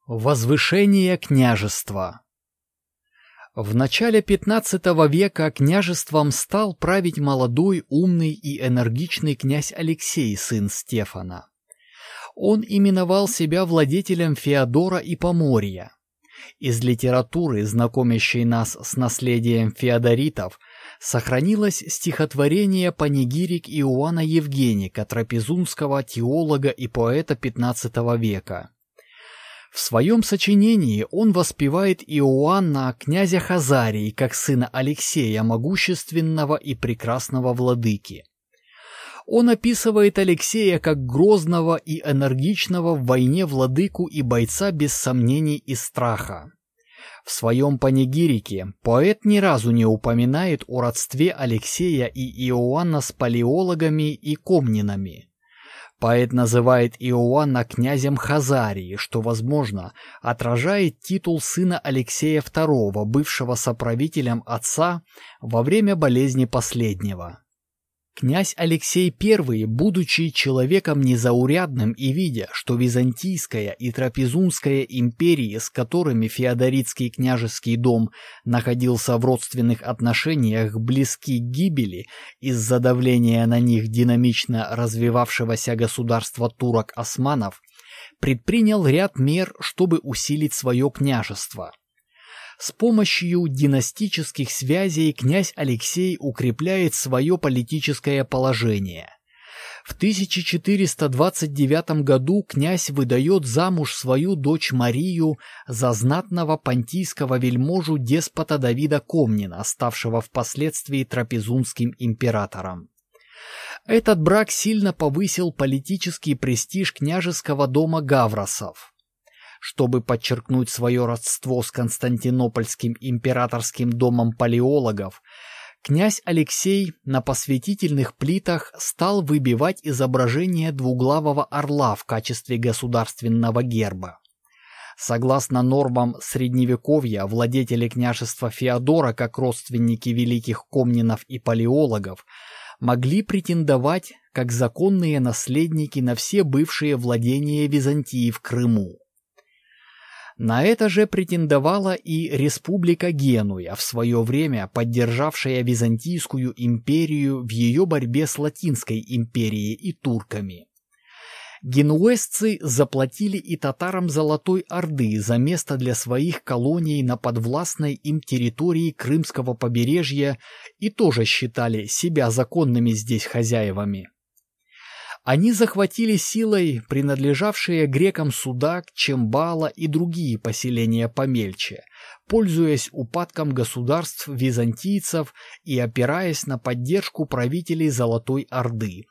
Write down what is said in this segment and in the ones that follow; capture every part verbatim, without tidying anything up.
Возвышение княжества. В начале пятнадцатого века княжеством стал править молодой, умный и энергичный князь Алексей, сын Стефана. Он именовал себя владетелем Феодора и Поморья. Из литературы, знакомящей нас с наследием феодоритов, сохранилось стихотворение «Панигирик» Иоанна Евгеника, трапезунского теолога и поэта пятнадцатого века. В своем сочинении он воспевает Иоанна, князя Хазарии, как сына Алексея, могущественного и прекрасного владыки. Он описывает Алексея как грозного и энергичного в войне владыку и бойца без сомнений и страха. В своем панигирике поэт ни разу не упоминает о родстве Алексея и Иоанна с палеологами и комнинами. Поэт называет Иоанна князем Хазарии, что, возможно, отражает титул сына Алексея второго, бывшего соправителем отца во время болезни последнего. Князь Алексей I, будучи человеком незаурядным и видя, что Византийская и Трапезунская империи, с которыми Феодоритский княжеский дом находился в родственных отношениях, близки к гибели из-за давления на них динамично развивавшегося государства турок-османов, предпринял ряд мер, чтобы усилить свое княжество. С помощью династических связей князь Алексей укрепляет свое политическое положение. В тысяча четыреста двадцать девятом году князь выдает замуж свою дочь Марию за знатного понтийского вельможу деспота Давида Комнина, ставшего впоследствии трапезунским императором. Этот брак сильно повысил политический престиж княжеского дома Гавросов. Чтобы подчеркнуть свое родство с Константинопольским императорским домом палеологов, князь Алексей на посвятительных плитах стал выбивать изображение двуглавого орла в качестве государственного герба. Согласно нормам Средневековья, владетели княжества Феодора, как родственники великих комнинов и палеологов, могли претендовать как законные наследники на все бывшие владения Византии в Крыму. На это же претендовала и Республика Генуя, в свое время поддержавшая Византийскую империю в ее борьбе с Латинской империей и турками. Генуэзцы заплатили и татарам Золотой Орды за место для своих колоний на подвластной им территории Крымского побережья и тоже считали себя законными здесь хозяевами. Они захватили силой принадлежавшие грекам Судак, Чембала и другие поселения помельче, пользуясь упадком государств византийцев и опираясь на поддержку правителей Золотой Орды.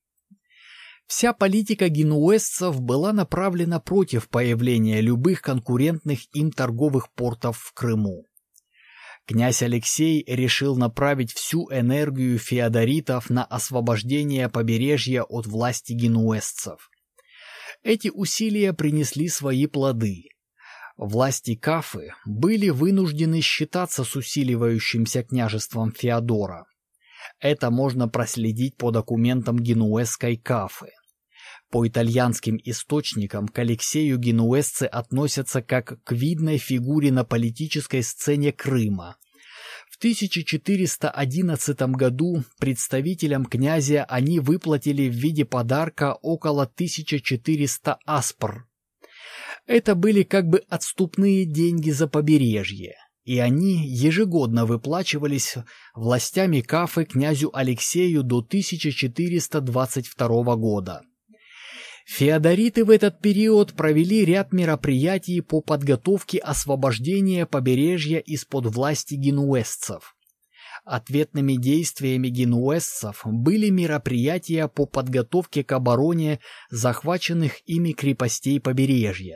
Вся политика генуэзцев была направлена против появления любых конкурентных им торговых портов в Крыму. Князь Алексей решил направить всю энергию феодоритов на освобождение побережья от власти генуэзцев. Эти усилия принесли свои плоды. Власти Кафы были вынуждены считаться с усиливающимся княжеством Феодора. Это можно проследить по документам генуэзской Кафы. По итальянским источникам к Алексею генуэзцы относятся как к видной фигуре на политической сцене Крыма. В тысяча четыреста одиннадцатом году представителям князя они выплатили в виде подарка около тысячи четырёхсот аспр. Это были как бы отступные деньги за побережье, и они ежегодно выплачивались властями Кафы князю Алексею до тысяча четыреста двадцать второго года. Феодориты в этот период провели ряд мероприятий по подготовке освобождения побережья из-под власти генуэзцев. Ответными действиями генуэзцев были мероприятия по подготовке к обороне захваченных ими крепостей побережья.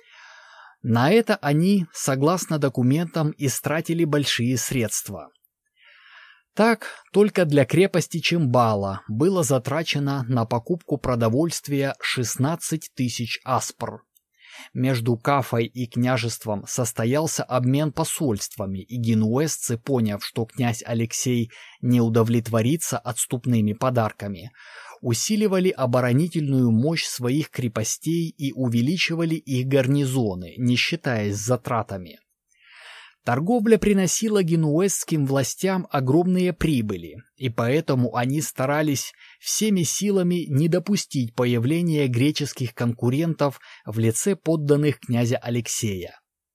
На это они, согласно документам, истратили большие средства. Так, только для крепости Чембала было затрачено на покупку продовольствия шестнадцать тысяч аспр. Между Кафой и княжеством состоялся обмен посольствами, и генуэзцы, поняв, что князь Алексей не удовлетворится отступными подарками, усиливали оборонительную мощь своих крепостей и увеличивали их гарнизоны, не считаясь затратами. Торговля приносила генуэзским властям огромные прибыли, и поэтому они старались всеми силами не допустить появления греческих конкурентов в лице подданных князя Алексея.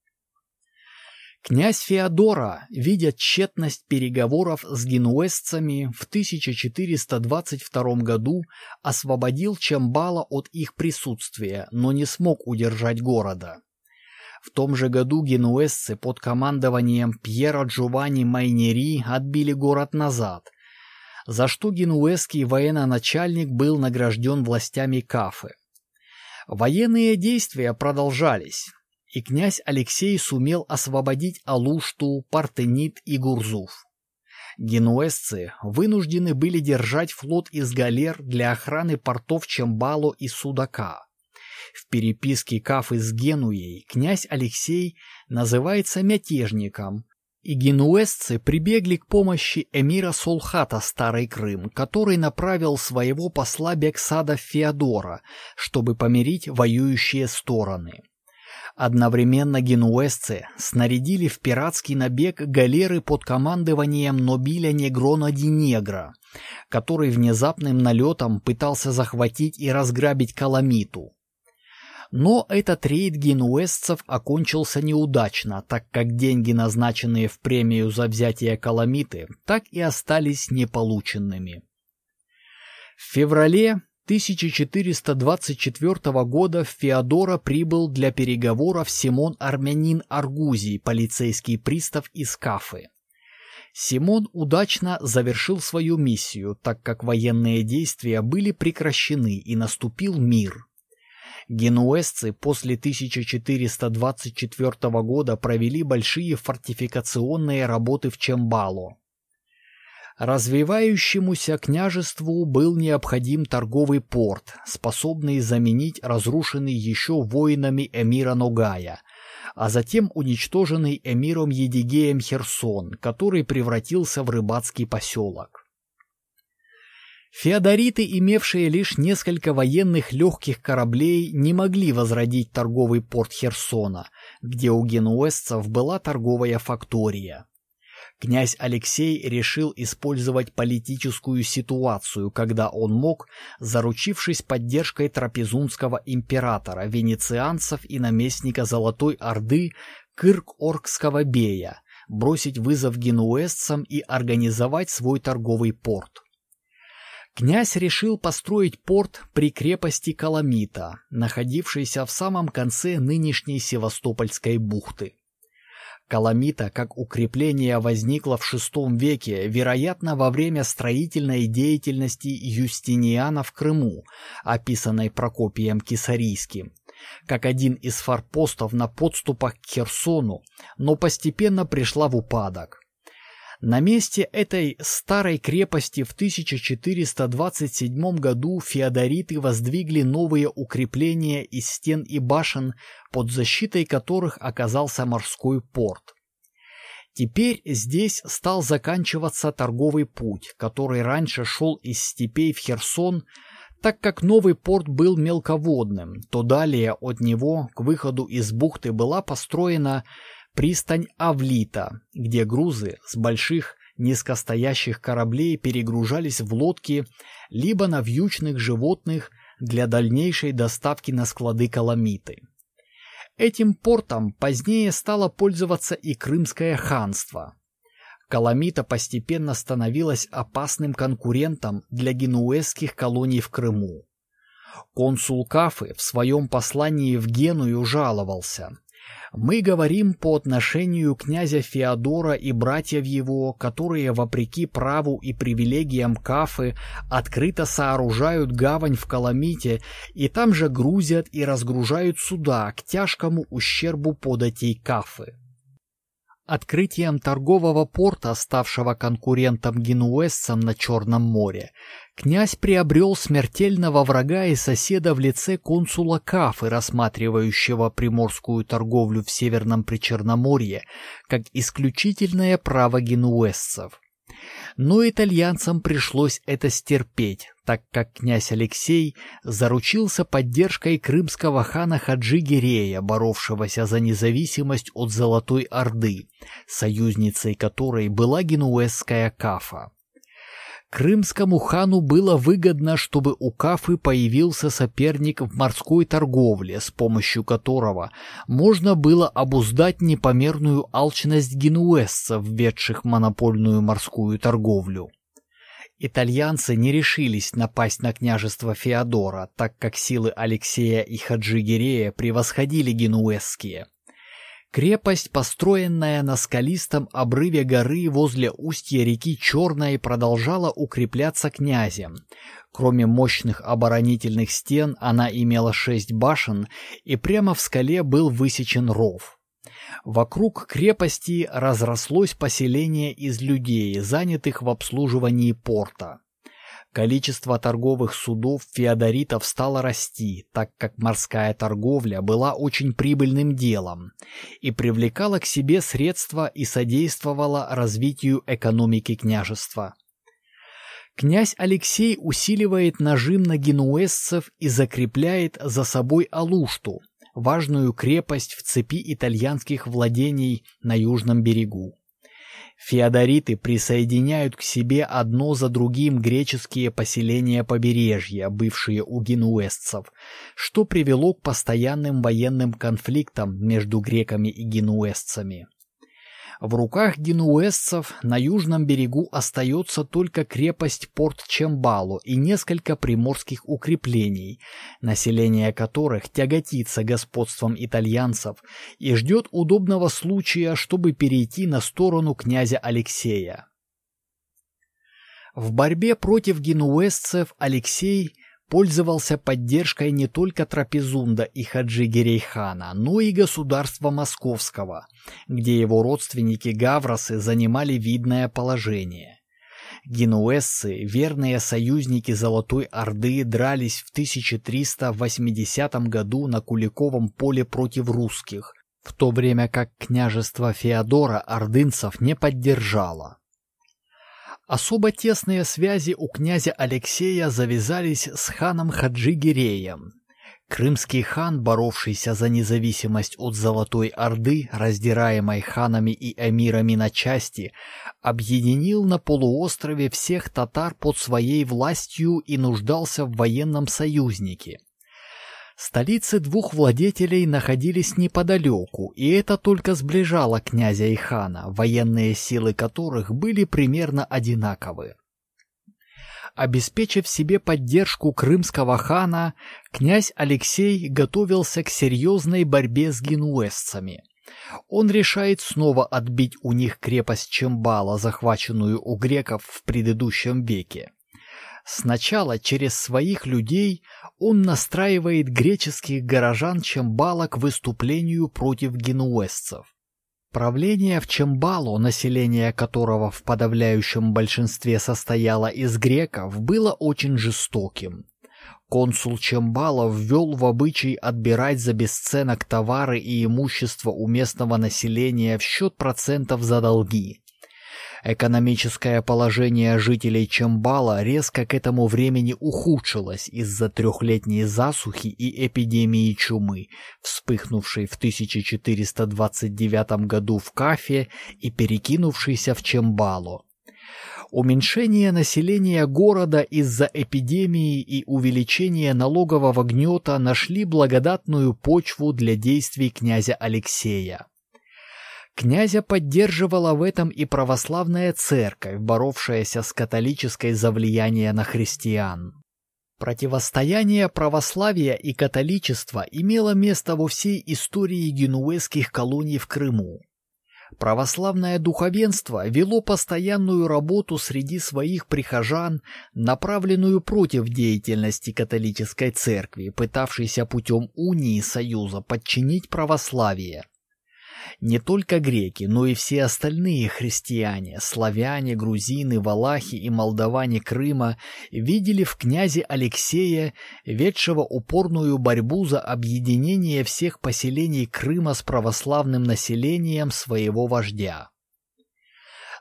Князь Феодора, видя тщетность переговоров с генуэзцами, в тысяча четыреста двадцать втором году освободил Чамбала от их присутствия, но не смог удержать города. В том же году генуэзцы под командованием Пьера Джованни Майнери отбили город назад, за что генуэзский военачальник был награжден властями Кафы. Военные действия продолжались, и князь Алексей сумел освободить Алушту, Партенит и Гурзуф. Генуэзцы вынуждены были держать флот из галер для охраны портов Чамбало и Судака. В переписке Кафы с Генуей князь Алексей называется мятежником, и генуэзцы прибегли к помощи эмира Солхата Старый Крым, который направил своего посла Бексада Феодора, чтобы помирить воюющие стороны. Одновременно генуэзцы снарядили в пиратский набег галеры под командованием Нобиля Негрона ди Негро, который внезапным налетом пытался захватить и разграбить Каламиту. Но этот рейд генуэзцев окончился неудачно, так как деньги, назначенные в премию за взятие Каламиты, так и остались неполученными. В феврале тысяча четыреста двадцать четвёртого года в Феодора прибыл для переговоров Симон Армянин Аргузий, полицейский пристав из Кафы. Симон удачно завершил свою миссию, так как военные действия были прекращены и наступил мир. Генуэзцы после тысяча четыреста двадцать четвёртого года провели большие фортификационные работы в Чамбало. Развивающемуся княжеству был необходим торговый порт, способный заменить разрушенный еще воинами эмира Ногая, а затем уничтоженный эмиром Едигеем Херсон, который превратился в рыбацкий поселок. Феодориты, имевшие лишь несколько военных легких кораблей, не могли возродить торговый порт Херсона, где у генуэзцев была торговая фактория. Князь Алексей решил использовать политическую ситуацию, когда он мог, заручившись поддержкой трапезунского императора, венецианцев и наместника Золотой Орды Кырк-Оркского бея, бросить вызов генуэзцам и организовать свой торговый порт. Князь решил построить порт при крепости Каламита, находившейся в самом конце нынешней Севастопольской бухты. Каламита как укрепление возникла в шестом веке, вероятно, во время строительной деятельности Юстиниана в Крыму, описанной Прокопием Кесарийским, как один из форпостов на подступах к Херсону, но постепенно пришла в упадок. На месте этой старой крепости в тысяча четыреста двадцать седьмом году феодориты воздвигли новые укрепления из стен и башен, под защитой которых оказался морской порт. Теперь здесь стал заканчиваться торговый путь, который раньше шел из степей в Херсон. Так как новый порт был мелководным, то далее от него к выходу из бухты была построена пристань Авлита, где грузы с больших низкостоящих кораблей перегружались в лодки либо на вьючных животных для дальнейшей доставки на склады Каламиты. Этим портом позднее стало пользоваться и Крымское ханство. Каламита постепенно становилась опасным конкурентом для генуэзских колоний в Крыму. Консул Кафы в своем послании в Геную жаловался: «Мы говорим по отношению князя Феодора и братьев его, которые, вопреки праву и привилегиям Кафы, открыто сооружают гавань в Каламите и там же грузят и разгружают суда к тяжкому ущербу податей Кафы». Открытием торгового порта, ставшего конкурентом генуэзцам на Черном море, князь приобрел смертельного врага и соседа в лице консула Кафы, рассматривающего приморскую торговлю в Северном Причерноморье как исключительное право генуэзцев. Но итальянцам пришлось это стерпеть, так как князь Алексей заручился поддержкой крымского хана Хаджи-Гирея, боровшегося за независимость от Золотой Орды, союзницей которой была генуэзская Кафа. Крымскому хану было выгодно, чтобы у Кафы появился соперник в морской торговле, с помощью которого можно было обуздать непомерную алчность генуэзцев, ведших монопольную морскую торговлю. Итальянцы не решились напасть на княжество Феодора, так как силы Алексея и Хаджи-Гирея превосходили генуэзские. Крепость, построенная на скалистом обрыве горы возле устья реки Черной, продолжала укрепляться князем. Кроме мощных оборонительных стен, она имела шесть башен, и прямо в скале был высечен ров. Вокруг крепости разрослось поселение из людей, занятых в обслуживании порта. Количество торговых судов феодоритов стало расти, так как морская торговля была очень прибыльным делом и привлекала к себе средства и содействовала развитию экономики княжества. Князь Алексей усиливает нажим на генуэзцев и закрепляет за собой Алушту, важную крепость в цепи итальянских владений на южном берегу. Феодориты присоединяют к себе одно за другим греческие поселения побережья, бывшие у генуэзцев, что привело к постоянным военным конфликтам между греками и генуэзцами. В руках генуэзцев на южном берегу остается только крепость Порт Чембало и несколько приморских укреплений, население которых тяготится господством итальянцев и ждет удобного случая, чтобы перейти на сторону князя Алексея. В борьбе против генуэзцев Алексей пользовался поддержкой не только Трапезунда и Хаджи-Гирей-хана, но и государства Московского, где его родственники гавросы занимали видное положение. Генуэзцы, верные союзники Золотой Орды, дрались в тысяча триста восьмидесятом году на Куликовом поле против русских, в то время как княжество Феодора ордынцев не поддержало. Особо тесные связи у князя Алексея завязались с ханом Хаджи-Гиреем. Крымский хан, боровшийся за независимость от Золотой Орды, раздираемой ханами и эмирами на части, объединил на полуострове всех татар под своей властью и нуждался в военном союзнике. Столицы двух владетелей находились неподалеку, и это только сближало князя и хана, военные силы которых были примерно одинаковы. Обеспечив себе поддержку крымского хана, князь Алексей готовился к серьезной борьбе с генуэзцами. Он решает снова отбить у них крепость Чембало, захваченную у греков в предыдущем веке. Сначала через своих людей он настраивает греческих горожан Чембало к выступлению против генуэзцев. Правление в Чембало, население которого в подавляющем большинстве состояло из греков, было очень жестоким. Консул Чембало ввел в обычай отбирать за бесценок товары и имущество у местного населения в счет процентов за долги. Экономическое положение жителей Чембало резко к этому времени ухудшилось из-за трехлетней засухи и эпидемии чумы, вспыхнувшей в тысяча четыреста двадцать девятом году в Кафе и перекинувшейся в Чембало. Уменьшение населения города из-за эпидемии и увеличение налогового гнета нашли благодатную почву для действий князя Алексея. Князя поддерживала в этом и православная церковь, боровшаяся с католической за влияние на христиан. Противостояние православия и католичества имело место во всей истории генуэзских колоний в Крыму. Православное духовенство вело постоянную работу среди своих прихожан, направленную против деятельности католической церкви, пытавшейся путем унии союза подчинить православие. Не только греки, но и все остальные христиане, славяне, грузины, валахи и молдаване Крыма видели в князе Алексея, ведшего упорную борьбу за объединение всех поселений Крыма с православным населением, своего вождя.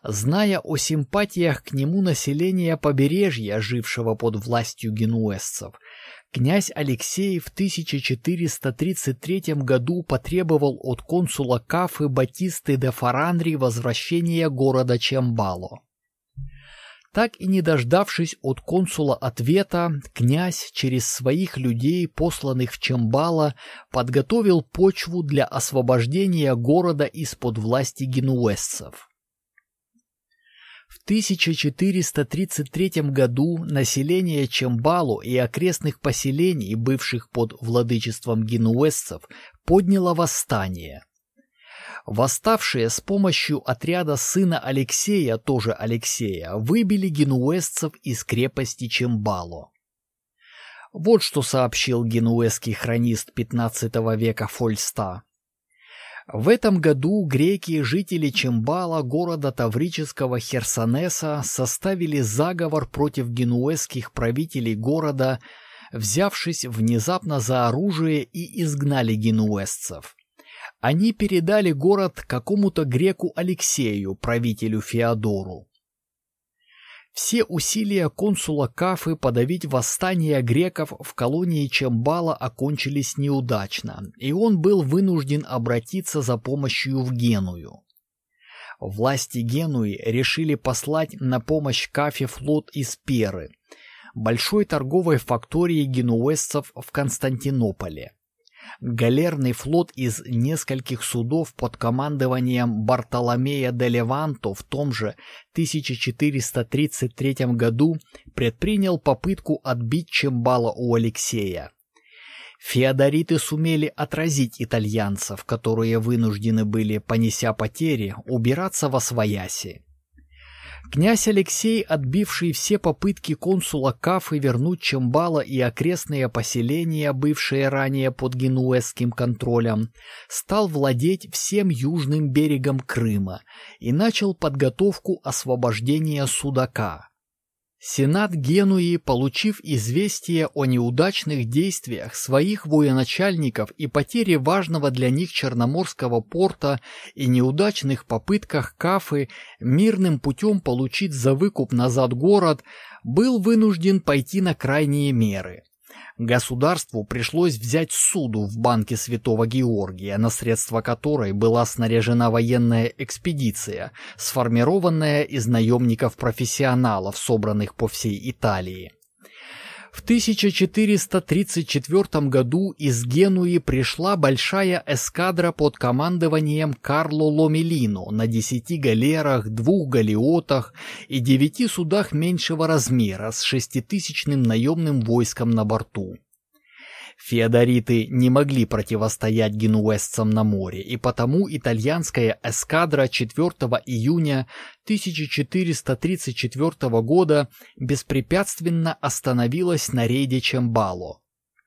Зная о симпатиях к нему населения побережья, жившего под властью генуэзцев, князь Алексей в тысяча четыреста тридцать третьем году потребовал от консула Кафы Батисты де Фарандри возвращения города Чембало. Так и не дождавшись от консула ответа, князь через своих людей, посланных в Чембало, подготовил почву для освобождения города из-под власти генуэзцев. В тысяча четыреста тридцать третьем году население Чембало и окрестных поселений, бывших под владычеством генуэзцев, подняло восстание. Восставшие с помощью отряда сына Алексея, тоже Алексея, выбили генуэзцев из крепости Чембало. Вот что сообщил генуэзский хронист пятнадцатого века Фольста. В этом году греки, жители Чембало, города таврического Херсонеса, составили заговор против генуэзских правителей города, взявшись внезапно за оружие, и изгнали генуэзцев. Они передали город какому-то греку Алексею, правителю Феодору. Все усилия консула Кафы подавить восстание греков в колонии Чембало окончились неудачно, и он был вынужден обратиться за помощью в Геную. Власти Генуи решили послать на помощь Кафе флот из Перы, большой торговой фактории генуэзцев в Константинополе. Галерный флот из нескольких судов под командованием Бартоломея де Леванто в том же тысяча четыреста тридцать третьем году предпринял попытку отбить Чембало у Алексея. Феодориты сумели отразить итальянцев, которые вынуждены были, понеся потери, убираться восвояси. Князь Алексей, отбивший все попытки консула Кафы вернуть Чембало и окрестные поселения, бывшие ранее под генуэзским контролем, стал владеть всем южным берегом Крыма и начал подготовку освобождения Судака. Сенат Генуи, получив известие о неудачных действиях своих военачальников и потере важного для них Черноморского порта и неудачных попытках Кафы мирным путем получить за выкуп назад город, был вынужден пойти на крайние меры. Государству пришлось взять ссуду в банке Святого Георгия, на средства которой была снаряжена военная экспедиция, сформированная из наемников-профессионалов, собранных по всей Италии. В тысяча четыреста тридцать четвёртом году из Генуи пришла большая эскадра под командованием Карло Ломелино на десяти галерах, двух галеотах и девяти судах меньшего размера с шеститысячным наемным войском на борту. Феодориты не могли противостоять генуэзцам на море, и потому итальянская эскадра четвёртого июня тысяча четыреста тридцать четвёртого года беспрепятственно остановилась на рейде Чембало.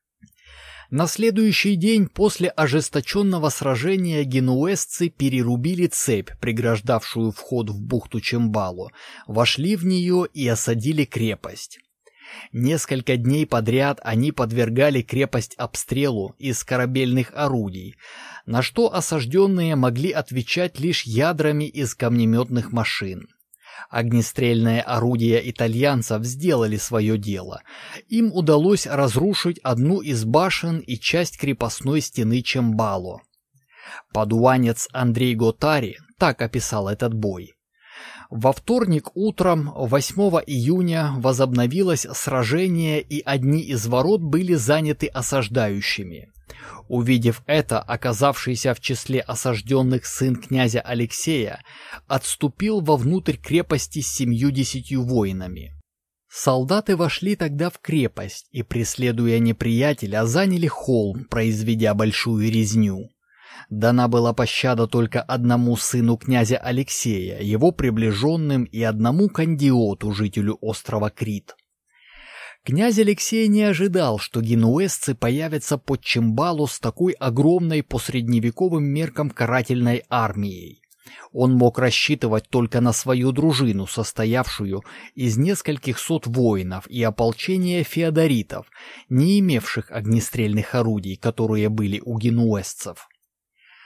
На следующий день после ожесточенного сражения генуэзцы перерубили цепь, преграждавшую вход в бухту Чембало, вошли в нее и осадили крепость. Несколько дней подряд они подвергали крепость обстрелу из корабельных орудий, на что осажденные могли отвечать лишь ядрами из камнеметных машин. Огнестрельные орудия итальянцев сделали свое дело. Им удалось разрушить одну из башен и часть крепостной стены Чембало. Падуанец Андрей Готари так описал этот бой. Во вторник утром, восьмого июня, возобновилось сражение, и одни из ворот были заняты осаждающими. Увидев это, оказавшийся в числе осажденных сын князя Алексея отступил вовнутрь крепости с семью-десятью воинами. Солдаты вошли тогда в крепость и, преследуя неприятеля, заняли холм, произведя большую резню. Дана была пощада только одному сыну князя Алексея, его приближенным, и одному кандиоту, жителю острова Крит. Князь Алексей не ожидал, что генуэзцы появятся под Чембало с такой огромной по средневековым меркам карательной армией. Он мог рассчитывать только на свою дружину, состоявшую из нескольких сот воинов, и ополчения феодоритов, не имевших огнестрельных орудий, которые были у генуэзцев.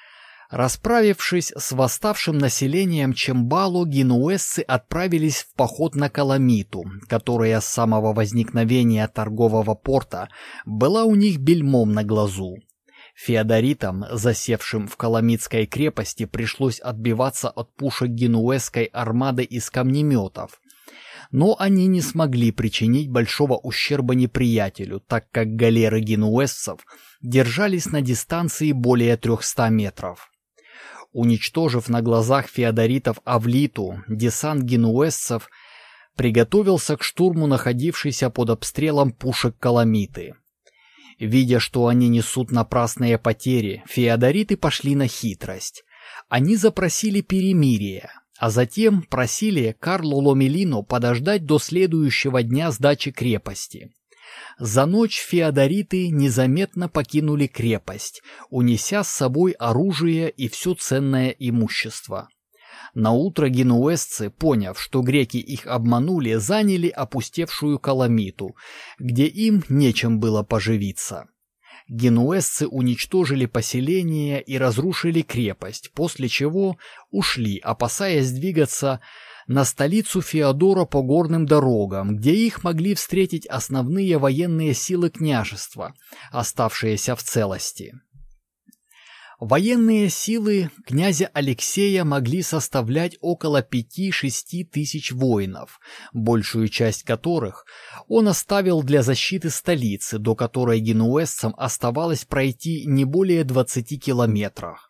Расправившись с восставшим населением Чимбало, генуэзцы отправились в поход на Каламиту, которая с самого возникновения торгового порта была у них бельмом на глазу. Феодоритам, засевшим в Каламитской крепости, пришлось отбиваться от пушек генуэзской армады из камнеметов, но они не смогли причинить большого ущерба неприятелю, так как галеры генуэзцев держались на дистанции более трехсот метров. Уничтожив на глазах феодоритов Авлиту, десант генуэзцев приготовился к штурму находившейся под обстрелом пушек Каламиты. Видя, что они несут напрасные потери, феодориты пошли на хитрость. Они запросили перемирие, а затем просили Карло Ломелино подождать до следующего дня сдачи крепости. За ночь феодориты незаметно покинули крепость, унеся с собой оружие и все ценное имущество. Наутро генуэзцы, поняв, что греки их обманули, заняли опустевшую Каламиту, где им нечем было поживиться. Генуэзцы уничтожили поселение и разрушили крепость, после чего ушли, опасаясь двигаться на столицу Феодора по горным дорогам, где их могли встретить основные военные силы княжества, оставшиеся в целости. Военные силы князя Алексея могли составлять около пяти-шести тысяч воинов, большую часть которых он оставил для защиты столицы, до которой генуэзцам оставалось пройти не более двадцати километров.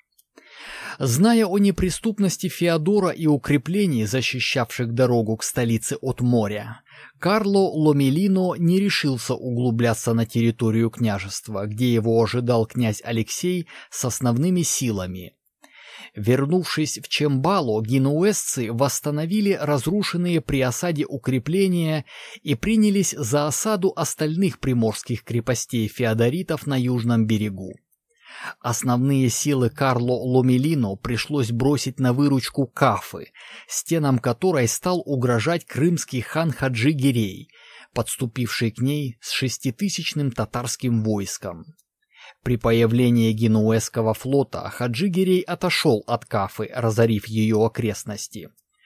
Зная о неприступности Феодора и укреплений, защищавших дорогу к столице от моря, Карло Ломелино не решился углубляться на территорию княжества, где его ожидал князь Алексей с основными силами. Вернувшись в Чимбало, генуэзцы восстановили разрушенные при осаде укрепления и принялись за осаду остальных приморских крепостей феодоритов на южном берегу. Основные силы Карло Ломелино пришлось бросить на выручку Кафы, стенам которой стал угрожать крымский хан Хаджи-Гирей, подступивший к ней с шеститысячным татарским войском. При появлении генуэзского флота Хаджи-Гирей отошел от Кафы, разорив ее окрестности.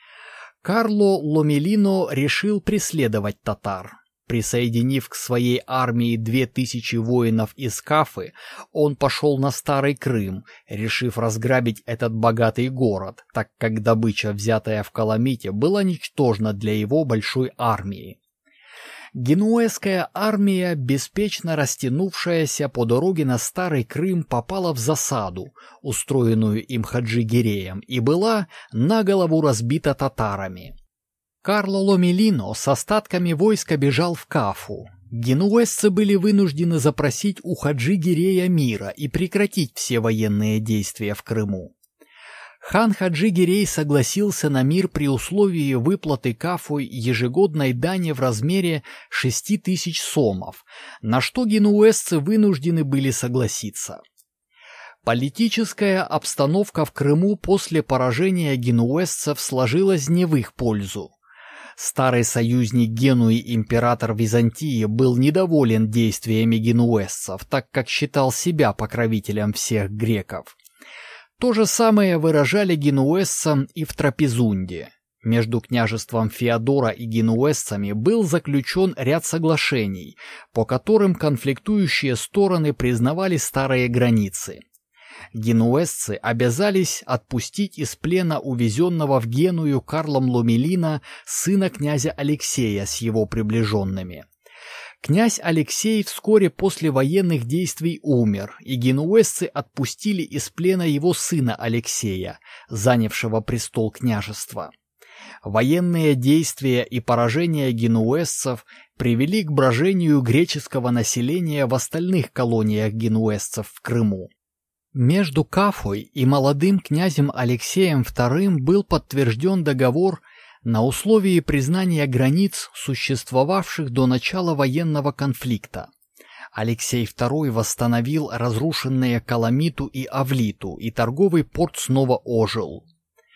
Карло Ломелино решил преследовать татар. Присоединив к своей армии две тысячи воинов из Кафы, он пошел на Старый Крым, решив разграбить этот богатый город, так как добыча, взятая в Каламите, была ничтожна для его большой армии. Генуэзская армия, беспечно растянувшаяся по дороге на Старый Крым, попала в засаду, устроенную им Хаджи-Гиреем, и была наголову разбита татарами. Карло Ломелино с остатками войска бежал в Кафу. Генуэзцы были вынуждены запросить у Хаджи-Гирея мира и прекратить все военные действия в Крыму. Хан Хаджи-Гирей согласился на мир при условии выплаты Кафу ежегодной дани в размере шести тысяч сомов, на что генуэзцы вынуждены были согласиться. Политическая обстановка в Крыму после поражения генуэзцев сложилась не в их пользу. Старый союзник Генуи, император Византии, был недоволен действиями генуэзцев, так как считал себя покровителем всех греков. То же самое выражали генуэзцам и в Трапезунде. Между княжеством Феодора и генуэзцами был заключен ряд соглашений, по которым конфликтующие стороны признавали старые границы. Генуэзцы обязались отпустить из плена увезенного в Геную Карлом Ломелино сына князя Алексея с его приближенными. Князь Алексей вскоре после военных действий умер, и генуэзцы отпустили из плена его сына Алексея, занявшего престол княжества. Военные действия и поражения генуэзцев привели к брожению греческого населения в остальных колониях генуэзцев в Крыму. Между Кафой и молодым князем Алексеем вторым был подтвержден договор на условии признания границ, существовавших до начала военного конфликта. Алексей второй восстановил разрушенные Каламиту и Авлиту, и торговый порт снова ожил.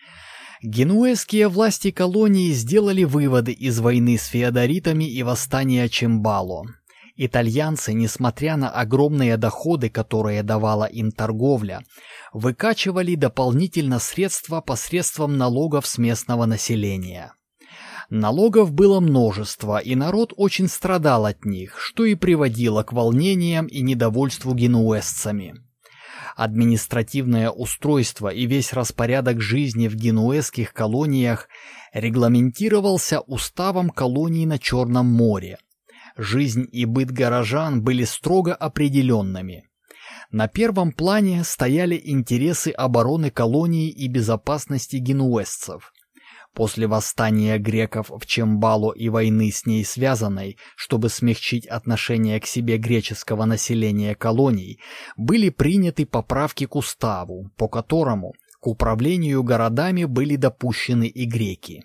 Генуэзские власти колонии сделали выводы из войны с феодоритами и восстания Чимбало. Итальянцы, несмотря на огромные доходы, которые давала им торговля, выкачивали дополнительно средства посредством налогов с местного населения. Налогов было множество, и народ очень страдал от них, что и приводило к волнениям и недовольству генуэзцами. Административное устройство и весь распорядок жизни в генуэзских колониях регламентировался уставом колоний на Черном море. Жизнь и быт горожан были строго определенными. На первом плане стояли интересы обороны колонии и безопасности генуэзцев. После восстания греков в Чембало и войны с ней связанной, чтобы смягчить отношение к себе греческого населения колоний, были приняты поправки к уставу, по которому к управлению городами были допущены и греки.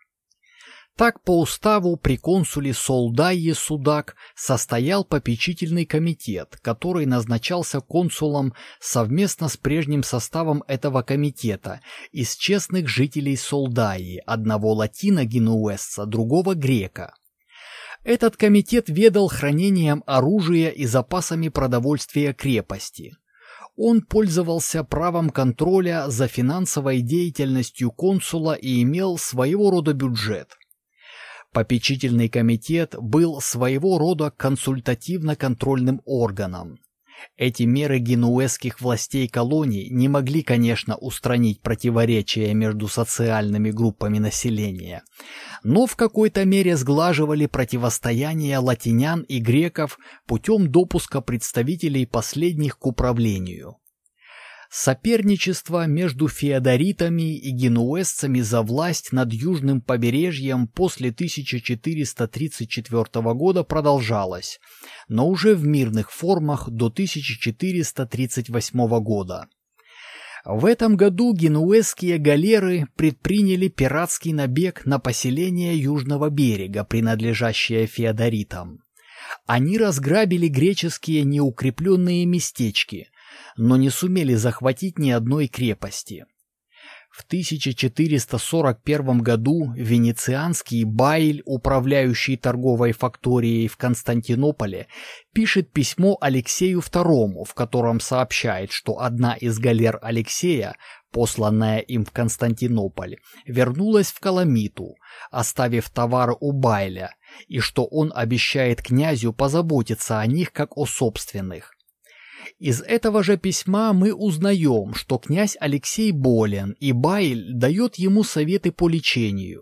Так, по уставу при консуле Солдайе Судак состоял попечительный комитет, который назначался консулом совместно с прежним составом этого комитета из честных жителей Солдайи, одного латино-генуэзца, другого грека. Этот комитет ведал хранением оружия и запасами продовольствия крепости. Он пользовался правом контроля за финансовой деятельностью консула и имел своего рода бюджет. Попечительный комитет был своего рода консультативно-контрольным органом. Эти меры генуэзских властей колоний не могли, конечно, устранить противоречия между социальными группами населения, но в какой-то мере сглаживали противостояние латинян и греков путем допуска представителей последних к управлению. Соперничество между феодоритами и генуэзцами за власть над южным побережьем после тысяча четыреста тридцать четвёртого года продолжалось, но уже в мирных формах до тысяча четыреста тридцать восьмого года. В этом году генуэзские галеры предприняли пиратский набег на поселение южного берега, принадлежащее феодоритам. Они разграбили греческие неукрепленные местечки, но не сумели захватить ни одной крепости. В тысяча четыреста сорок первом году венецианский Байль, управляющий торговой факторией в Константинополе, пишет письмо Алексею второму, в котором сообщает, что одна из галер Алексея, посланная им в Константинополь, вернулась в Каламиту, оставив товары у Байля, и что он обещает князю позаботиться о них как о собственных. Из этого же письма мы узнаем, что князь Алексей болен, и Байль дает ему советы по лечению.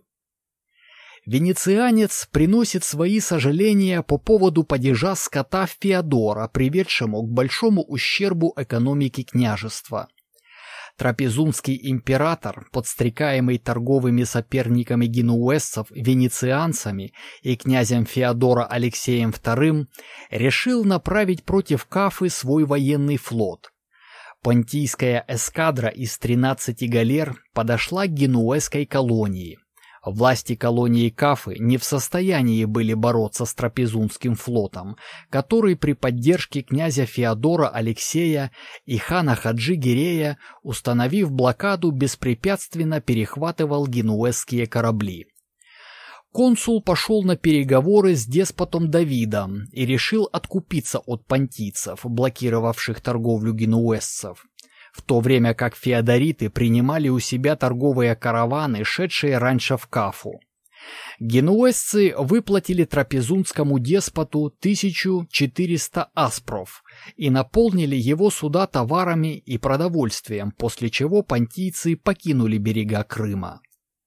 Венецианец приносит свои сожаления по поводу падежа скота Феодора, приведшему к большому ущербу экономике княжества. Трапезунский император, подстрекаемый торговыми соперниками генуэзцев, венецианцами и князем Феодора Алексеем вторым, решил направить против Кафы свой военный флот. Понтийская эскадра из тринадцати галер подошла к генуэзской колонии. Власти колонии Кафы не в состоянии были бороться с Трапезунским флотом, который при поддержке князя Феодора Алексея и хана Хаджи Гирея, установив блокаду, беспрепятственно перехватывал генуэзские корабли. Консул пошел на переговоры с деспотом Давидом и решил откупиться от понтийцев, блокировавших торговлю генуэзцев, в то время как феодориты принимали у себя торговые караваны, шедшие раньше в Кафу. Генуэзцы выплатили трапезунскому деспоту тысячу четыреста аспров и наполнили его суда товарами и продовольствием, после чего понтийцы покинули берега Крыма.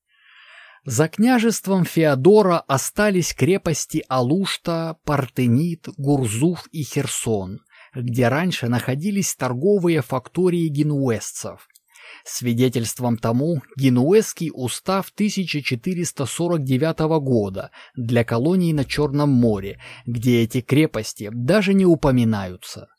За княжеством Феодора остались крепости Алушта, Партенит, Гурзуф и Херсон, где раньше находились торговые фактории генуэзцев. Свидетельством тому Генуэзский устав тысяча четыреста сорок девятого года для колоний на Черном море, где эти крепости даже не упоминаются.